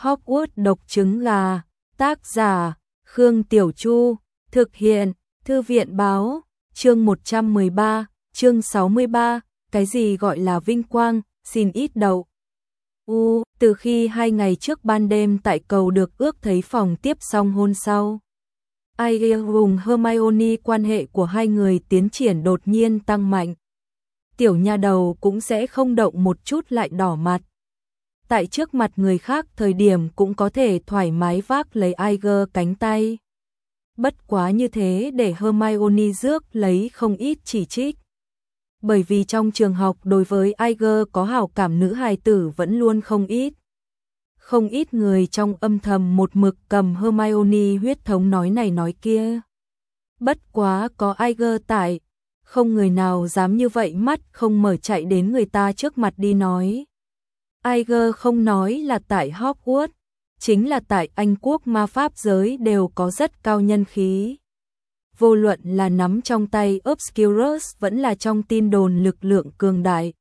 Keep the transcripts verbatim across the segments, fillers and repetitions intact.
Hogwarts độc trứng gà, tác giả, Khương Tiểu Chu, thực hiện, Thư viện báo, chương một trăm mười ba, chương sáu mươi ba, cái gì gọi là vinh quang, xin ít đậu. U, từ khi hai ngày trước ban đêm tại cầu được ước thấy phòng tiếp xong hôn sau. Ai cùng Hermione quan hệ của hai người tiến triển đột nhiên tăng mạnh. Tiểu nha đầu cũng sẽ không động một chút lại đỏ mặt. Tại trước mặt người khác thời điểm cũng có thể thoải mái vác lấy Iger cánh tay. Bất quá như thế để Hermione rước lấy không ít chỉ trích. Bởi vì trong trường học đối với Iger có hảo cảm nữ hài tử vẫn luôn không ít. Không ít người trong âm thầm một mực cầm Hermione huyết thống nói này nói kia. Bất quá có Iger tại, không người nào dám như vậy mắt không mở chạy đến người ta trước mặt đi nói. Iger không nói là tại Hogwarts, chính là tại Anh quốc ma pháp giới đều có rất cao nhân khí. Vô luận là nắm trong tay Obscurus vẫn là trong tin đồn lực lượng cường đại.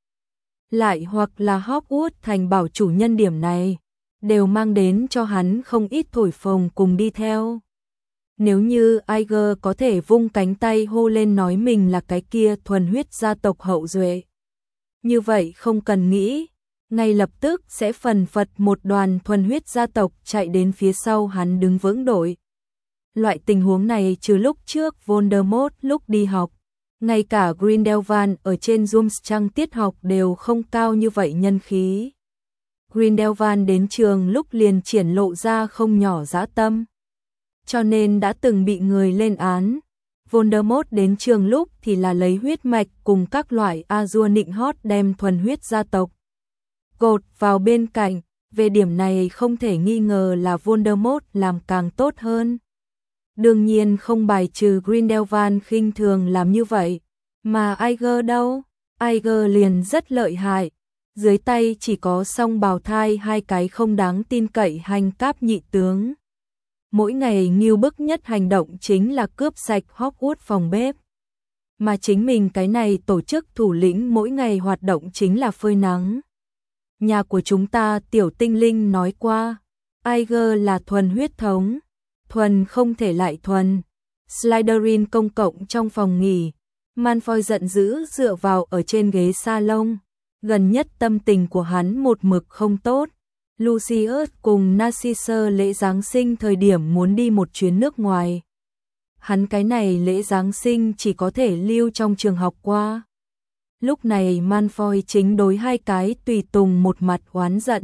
Lại hoặc là Hogwarts thành bảo chủ nhân điểm này, đều mang đến cho hắn không ít thổi phồng cùng đi theo. Nếu như Iger có thể vung cánh tay hô lên nói mình là cái kia thuần huyết gia tộc hậu duệ. Như vậy không cần nghĩ, ngay lập tức sẽ phần phật một đoàn thuần huyết gia tộc chạy đến phía sau hắn đứng vững đội. Loại tình huống này trừ lúc trước Voldemort lúc đi học, ngay cả Grindelwald ở trên Durmstrang tiết học đều không cao như vậy nhân khí. Grindelwald đến trường lúc liền triển lộ ra không nhỏ dã tâm, cho nên đã từng bị người lên án. Voldemort đến trường lúc thì là lấy huyết mạch cùng các loại Azure nịnh hót đem thuần huyết gia tộc gột vào bên cạnh, về điểm này không thể nghi ngờ là Voldemort làm càng tốt hơn. Đương nhiên không bài trừ Grindelwald khinh thường làm như vậy, mà Iger đâu, Iger liền rất lợi hại, dưới tay chỉ có song bào thai hai cái không đáng tin cậy hành cáp nhị tướng. Mỗi ngày nghiêu bức nhất hành động chính là cướp sạch Hogwarts phòng bếp. Mà chính mình cái này tổ chức thủ lĩnh mỗi ngày hoạt động chính là phơi nắng. Nhà của chúng ta tiểu tinh linh nói qua, Iger là thuần huyết thống, thuần không thể lại thuần. Slytherin công cộng trong phòng nghỉ, Malfoy giận dữ dựa vào ở trên ghế salon, gần nhất tâm tình của hắn một mực không tốt. Lucius cùng Narcissa lễ Giáng sinh thời điểm muốn đi một chuyến nước ngoài. Hắn cái này lễ Giáng sinh chỉ có thể lưu trong trường học qua. Lúc này Malfoy chính đối hai cái tùy tùng một mặt oán giận.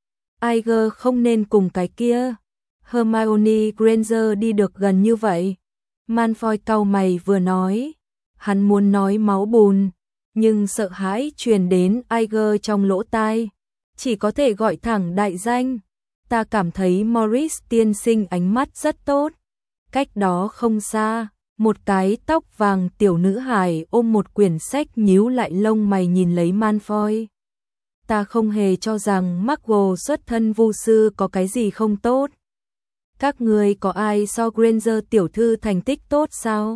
Iger không nên cùng cái kia Hermione Granger đi được gần như vậy. Malfoy cau mày vừa nói, hắn muốn nói máu bùn, nhưng sợ hãi truyền đến Iger trong lỗ tai, chỉ có thể gọi thẳng đại danh. Ta cảm thấy Morris tiên sinh ánh mắt rất tốt. Cách đó không xa, một cái tóc vàng tiểu nữ hài ôm một quyển sách nhíu lại lông mày nhìn lấy Malfoy. Ta không hề cho rằng Muggle xuất thân vu sư có cái gì không tốt. Các người có ai so Granger tiểu thư thành tích tốt sao?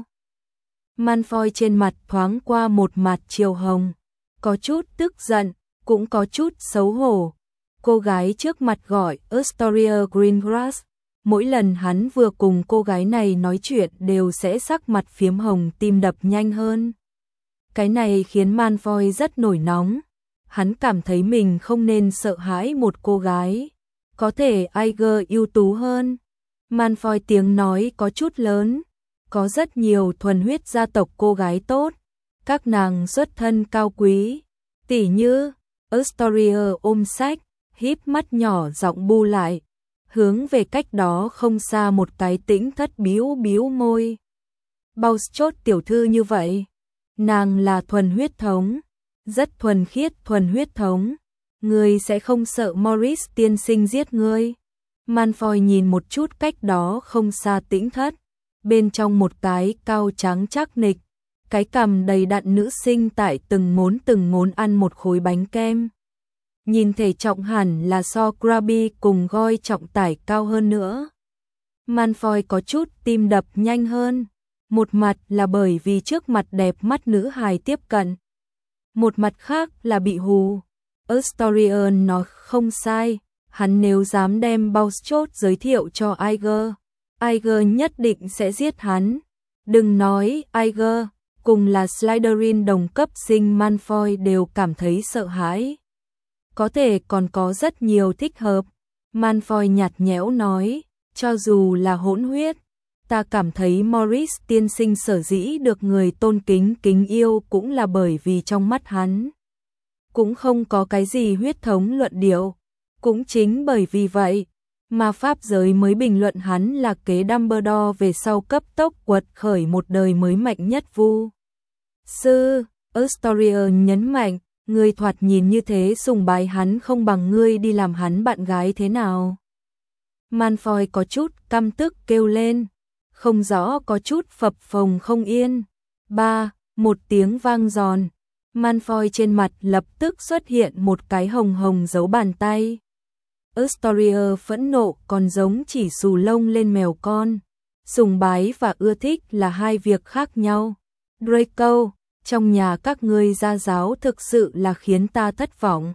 Malfoy trên mặt thoáng qua một mặt chiều hồng, có chút tức giận, cũng có chút xấu hổ. Cô gái trước mặt gọi Astoria Greengrass. Mỗi lần hắn vừa cùng cô gái này nói chuyện đều sẽ sắc mặt phiếm hồng, tim đập nhanh hơn. Cái này khiến Malfoy rất nổi nóng. Hắn cảm thấy mình không nên sợ hãi một cô gái. Có thể Iger ưu tú hơn. Malfoy tiếng nói có chút lớn. Có rất nhiều thuần huyết gia tộc cô gái tốt. Các nàng xuất thân cao quý. Tỉ như Astoria ôm sách, híp mắt nhỏ giọng bu lại, hướng về cách đó không xa một cái tĩnh thất biếu biếu môi. Bouchot tiểu thư như vậy, nàng là thuần huyết thống, rất thuần khiết thuần huyết thống, ngươi sẽ không sợ Morris tiên sinh giết ngươi. Malfoy nhìn một chút cách đó không xa tĩnh thất, bên trong một cái cao trắng chắc nịch, cái cằm đầy đặn nữ sinh tại từng ngốn từng ngốn ăn một khối bánh kem. Nhìn thể trọng hẳn là so Grabby cùng Goi trọng tải cao hơn nữa. Malfoy có chút tim đập nhanh hơn. Một mặt là bởi vì trước mặt đẹp mắt nữ hài tiếp cận. Một mặt khác là bị hù. Astorion nói không sai, Hắn nếu dám đem Bouchot giới thiệu cho Iger, Iger nhất định sẽ giết hắn. Đừng nói Iger, cùng là Slytherin đồng cấp sinh Malfoy đều cảm thấy sợ hãi. Có thể còn có rất nhiều thích hợp. Malfoy nhạt nhẽo nói, cho dù là hỗn huyết, ta cảm thấy Morris tiên sinh sở dĩ được người tôn kính kính yêu cũng là bởi vì trong mắt hắn cũng không có cái gì huyết thống luận điệu. Cũng chính bởi vì vậy mà pháp giới mới bình luận hắn là kế Dumbledore về sau cấp tốc quật khởi một đời mới mạnh nhất vu sư. Astoria nhấn mạnh, ngươi thoạt nhìn như thế sùng bái hắn không bằng ngươi đi làm hắn bạn gái thế nào. Malfoy có chút căm tức kêu lên, không rõ có chút phập phồng không yên. Ba, một tiếng vang giòn, Malfoy trên mặt lập tức xuất hiện một cái hồng hồng dấu bàn tay. Astoria phẫn nộ còn giống chỉ xù lông lên mèo con. Sùng bái và ưa thích là hai việc khác nhau. Draco, trong nhà các ngươi gia giáo thực sự là khiến ta thất vọng.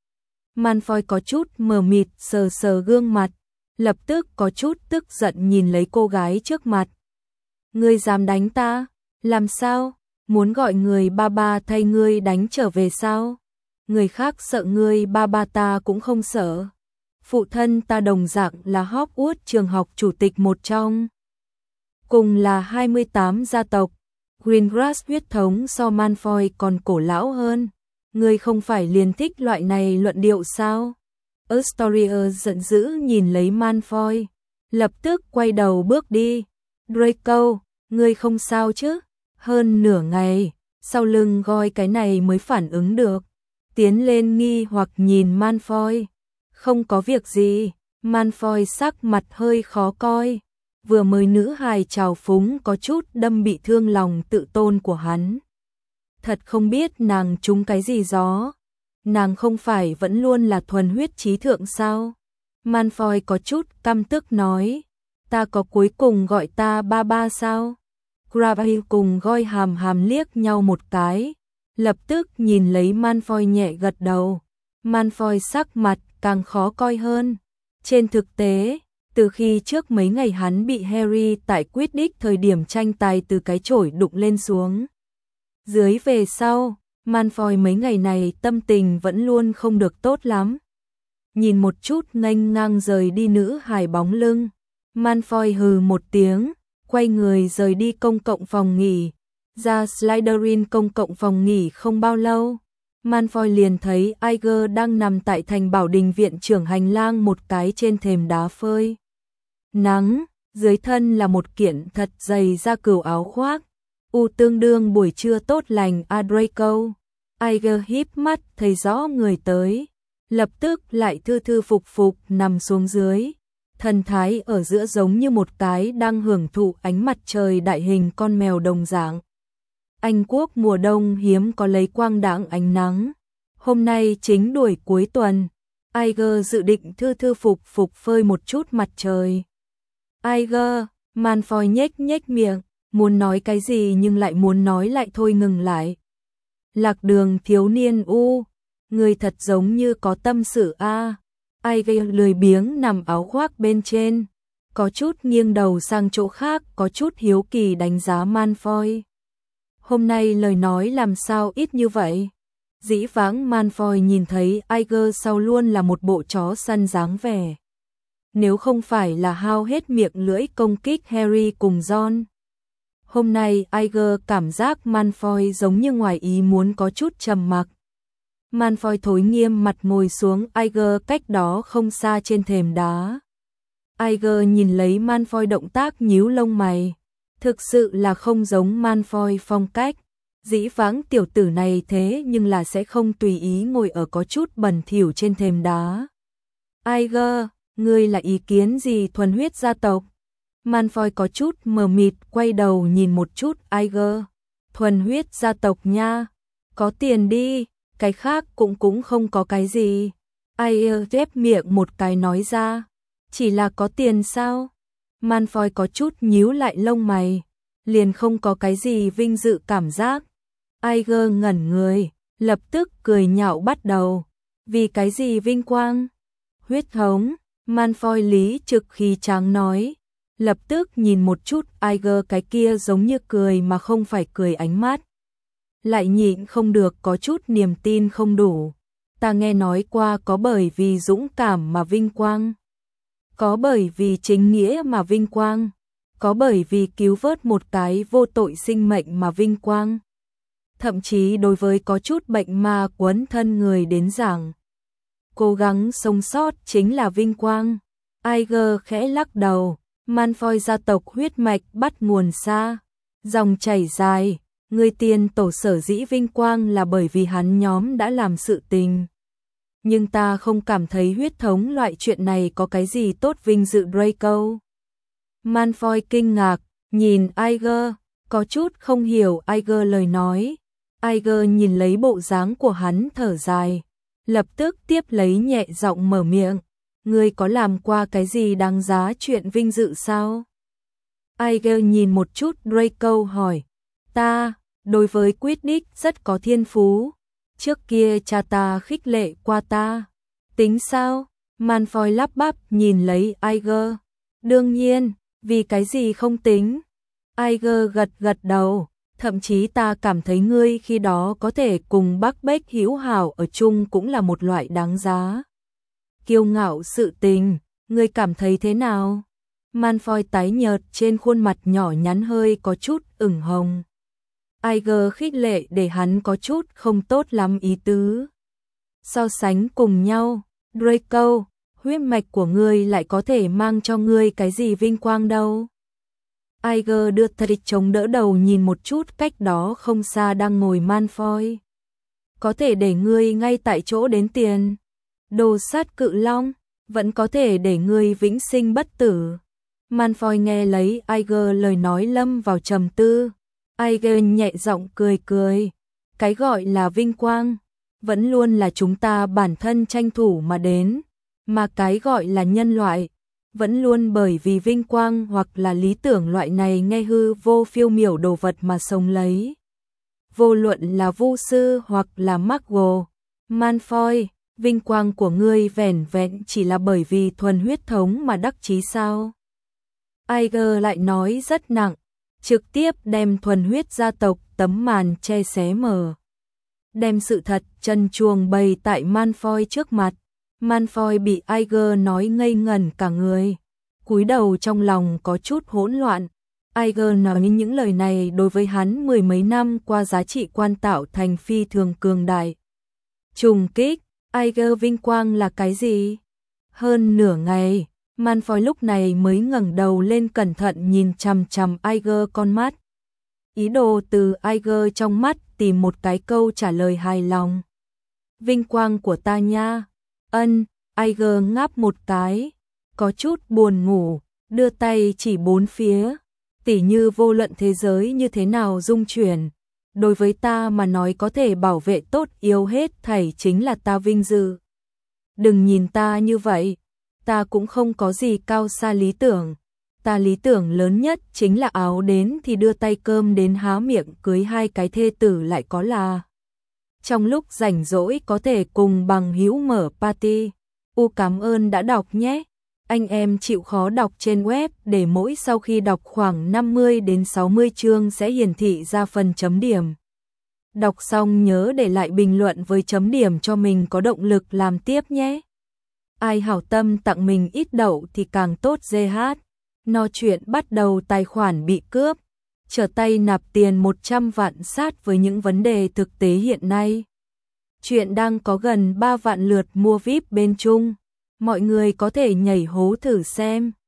Malfoy có chút mờ mịt sờ sờ gương mặt, lập tức có chút tức giận nhìn lấy cô gái trước mặt. Ngươi dám đánh ta? Làm sao? Muốn gọi người ba ba thay ngươi đánh trở về sao? Người khác sợ ngươi ba ba ta cũng không sợ. Phụ thân ta đồng dạng là Hogwarts trường học chủ tịch một trong. Cùng là hai mươi tám gia tộc, Gringotts huyết thống so Malfoy còn cổ lão hơn. Ngươi không phải liền thích loại này luận điệu sao? Astoria giận dữ nhìn lấy Malfoy, lập tức quay đầu bước đi. Draco, ngươi không sao chứ? Hơn nửa ngày, sau lưng Goi cái này mới phản ứng được. Tiến lên nghi hoặc nhìn Malfoy. Không có việc gì, Malfoy sắc mặt hơi khó coi. Vừa mới nữ hài trào phúng có chút đâm bị thương lòng tự tôn của hắn. Thật không biết nàng trúng cái gì gió. Nàng không phải vẫn luôn là thuần huyết trí thượng sao? Malfoy có chút căm tức nói. Ta có cuối cùng gọi ta ba ba sao? Gravity cùng Goi hàm hàm liếc nhau một cái. Lập tức nhìn lấy Malfoy nhẹ gật đầu. Malfoy sắc mặt càng khó coi hơn. Trên thực tế, từ khi trước mấy ngày hắn bị Harry tại Quidditch thời điểm tranh tài từ cái chổi đụng lên xuống dưới về sau, Malfoy mấy ngày này tâm tình vẫn luôn không được tốt lắm. Nhìn một chút nghênh ngang rời đi nữ hài bóng lưng, Malfoy hừ một tiếng, quay người rời đi công cộng phòng nghỉ. Ra Slytherin công cộng phòng nghỉ không bao lâu, Malfoy liền thấy Iger đang nằm tại thành bảo đình viện trưởng hành lang một cái trên thềm đá phơi nắng, dưới thân là một kiện thật dày da cừu áo khoác. U tương đương buổi trưa tốt lành a Draco. Iger híp mắt thấy rõ người tới, lập tức lại thư thư phục phục nằm xuống dưới. Thần thái ở giữa giống như một cái đang hưởng thụ ánh mặt trời đại hình con mèo đồng dạng. Anh quốc mùa đông hiếm có lấy quang đãng ánh nắng. Hôm nay chính đuổi cuối tuần, Iger dự định thư thư phục phục phơi một chút mặt trời. Iger, Malfoy nhếch nhếch miệng, muốn nói cái gì nhưng lại muốn nói lại thôi ngừng lại. Lạc đường thiếu niên u, người thật giống như có tâm sự a. Iger lười biếng nằm áo khoác bên trên, có chút nghiêng đầu sang chỗ khác, có chút hiếu kỳ đánh giá Malfoy. Hôm nay lời nói làm sao ít như vậy? Dĩ vãng Malfoy nhìn thấy Iger sau luôn là một bộ chó săn dáng vẻ. Nếu không phải là hao hết miệng lưỡi công kích Harry cùng Ron. Hôm nay Iger cảm giác Malfoy giống như ngoài ý muốn có chút trầm mặc. Malfoy thối nghiêm mặt ngồi xuống Iger cách đó không xa trên thềm đá. Iger nhìn lấy Malfoy động tác nhíu lông mày. Thực sự là không giống Malfoy phong cách. Dĩ vãng tiểu tử này thế nhưng là sẽ không tùy ý ngồi ở có chút bẩn thỉu trên thềm đá. Iger, ngươi là ý kiến gì thuần huyết gia tộc? Malfoy có chút mờ mịt quay đầu nhìn một chút Iger. Thuần huyết gia tộc nha. Có tiền đi, cái khác cũng cũng không có cái gì. Iger ghép miệng một cái nói ra. Chỉ là có tiền sao? Malfoy có chút nhíu lại lông mày. Liền không có cái gì vinh dự cảm giác. Iger ngẩn người, lập tức cười nhạo bắt đầu. Vì cái gì vinh quang? Huyết thống, Malfoy lý trực khí tráng nói, lập tức nhìn một chút Iger cái kia giống như cười mà không phải cười ánh mắt. Lại nhịn không được có chút niềm tin không đủ. Ta nghe nói qua có bởi vì dũng cảm mà vinh quang, có bởi vì chính nghĩa mà vinh quang, có bởi vì cứu vớt một cái vô tội sinh mệnh mà vinh quang. Thậm chí đối với có chút bệnh ma quấn thân người đến giảng, cố gắng sống sót chính là vinh quang. Iger khẽ lắc đầu, Malfoy gia tộc huyết mạch bắt nguồn xa, dòng chảy dài, người tiền tổ sở dĩ vinh quang là bởi vì hắn nhóm đã làm sự tình. Nhưng ta không cảm thấy huyết thống loại chuyện này có cái gì tốt vinh dự Draco. Malfoy kinh ngạc, nhìn Iger, có chút không hiểu Iger lời nói. Iger nhìn lấy bộ dáng của hắn thở dài, lập tức tiếp lấy nhẹ giọng mở miệng. Ngươi có làm qua cái gì đáng giá chuyện vinh dự sao? Iger nhìn một chút Draco hỏi. Ta, đối với Quidditch rất có thiên phú. Trước kia cha ta khích lệ qua ta. Tính sao? Malfoy lắp bắp nhìn lấy Iger. Đương nhiên, vì cái gì không tính? Iger gật gật đầu. Thậm chí ta cảm thấy ngươi khi đó có thể cùng bác Beck hữu hảo ở chung cũng là một loại đáng giá kiêu ngạo sự tình, ngươi cảm thấy thế nào? Malfoy tái nhợt trên khuôn mặt nhỏ nhắn hơi có chút ửng hồng. Iger khích lệ để hắn có chút không tốt lắm ý tứ. So sánh cùng nhau, Draco, huyết mạch của ngươi lại có thể mang cho ngươi cái gì vinh quang đâu? Iger đưa tay chống đỡ đầu nhìn một chút cách đó không xa đang ngồi Malfoy. Có thể để ngươi ngay tại chỗ đến tiền. Đồ sát cự long, vẫn có thể để ngươi vĩnh sinh bất tử. Malfoy nghe lấy Iger lời nói lâm vào trầm tư. Iger nhẹ giọng cười cười. Cái gọi là vinh quang, vẫn luôn là chúng ta bản thân tranh thủ mà đến. Mà cái gọi là nhân loại, vẫn luôn bởi vì vinh quang hoặc là lý tưởng loại này nghe hư vô phiêu miểu đồ vật mà sống lấy. Vô luận là vu sư hoặc là Muggle. Malfoy, vinh quang của ngươi vẻn vẹn chỉ là bởi vì thuần huyết thống mà đắc chí sao? Iger lại nói rất nặng, trực tiếp đem thuần huyết gia tộc tấm màn che xé mờ. Đem sự thật trần truồng bày tại Malfoy trước mặt. Malfoy bị Iger nói ngây ngẩn cả người, cúi đầu trong lòng có chút hỗn loạn. Iger nói những lời này đối với hắn mười mấy năm qua giá trị quan tạo thành phi thường cường đại. Trùng kích, Iger vinh quang là cái gì? Hơn nửa ngày, Malfoy lúc này mới ngẩng đầu lên cẩn thận nhìn chằm chằm Iger con mắt. Ý đồ từ Iger trong mắt tìm một cái câu trả lời hài lòng. Vinh quang của ta nha. Ân, Iger ngáp một cái, có chút buồn ngủ, đưa tay chỉ bốn phía, tỉ như vô luận thế giới như thế nào dung chuyển, đối với ta mà nói có thể bảo vệ tốt yêu hết thảy chính là ta vinh dự. Đừng nhìn ta như vậy, ta cũng không có gì cao xa lý tưởng, ta lý tưởng lớn nhất chính là áo đến thì đưa tay cơm đến há miệng cưới hai cái thê tử lại có là. Trong lúc rảnh rỗi có thể cùng bằng hữu mở party. U cảm ơn đã đọc nhé. Anh em chịu khó đọc trên web để mỗi sau khi đọc khoảng năm mươi đến sáu mươi chương sẽ hiển thị ra phần chấm điểm. Đọc xong nhớ để lại bình luận với chấm điểm cho mình có động lực làm tiếp nhé. Ai hảo tâm tặng mình ít đậu thì càng tốt giê hát. No chuyện bắt đầu tài khoản bị cướp. Trở tay nạp tiền một trăm vạn sát với những vấn đề thực tế hiện nay. Chuyện đang có gần ba vạn lượt mua víp bên Trung. Mọi người có thể nhảy hố thử xem.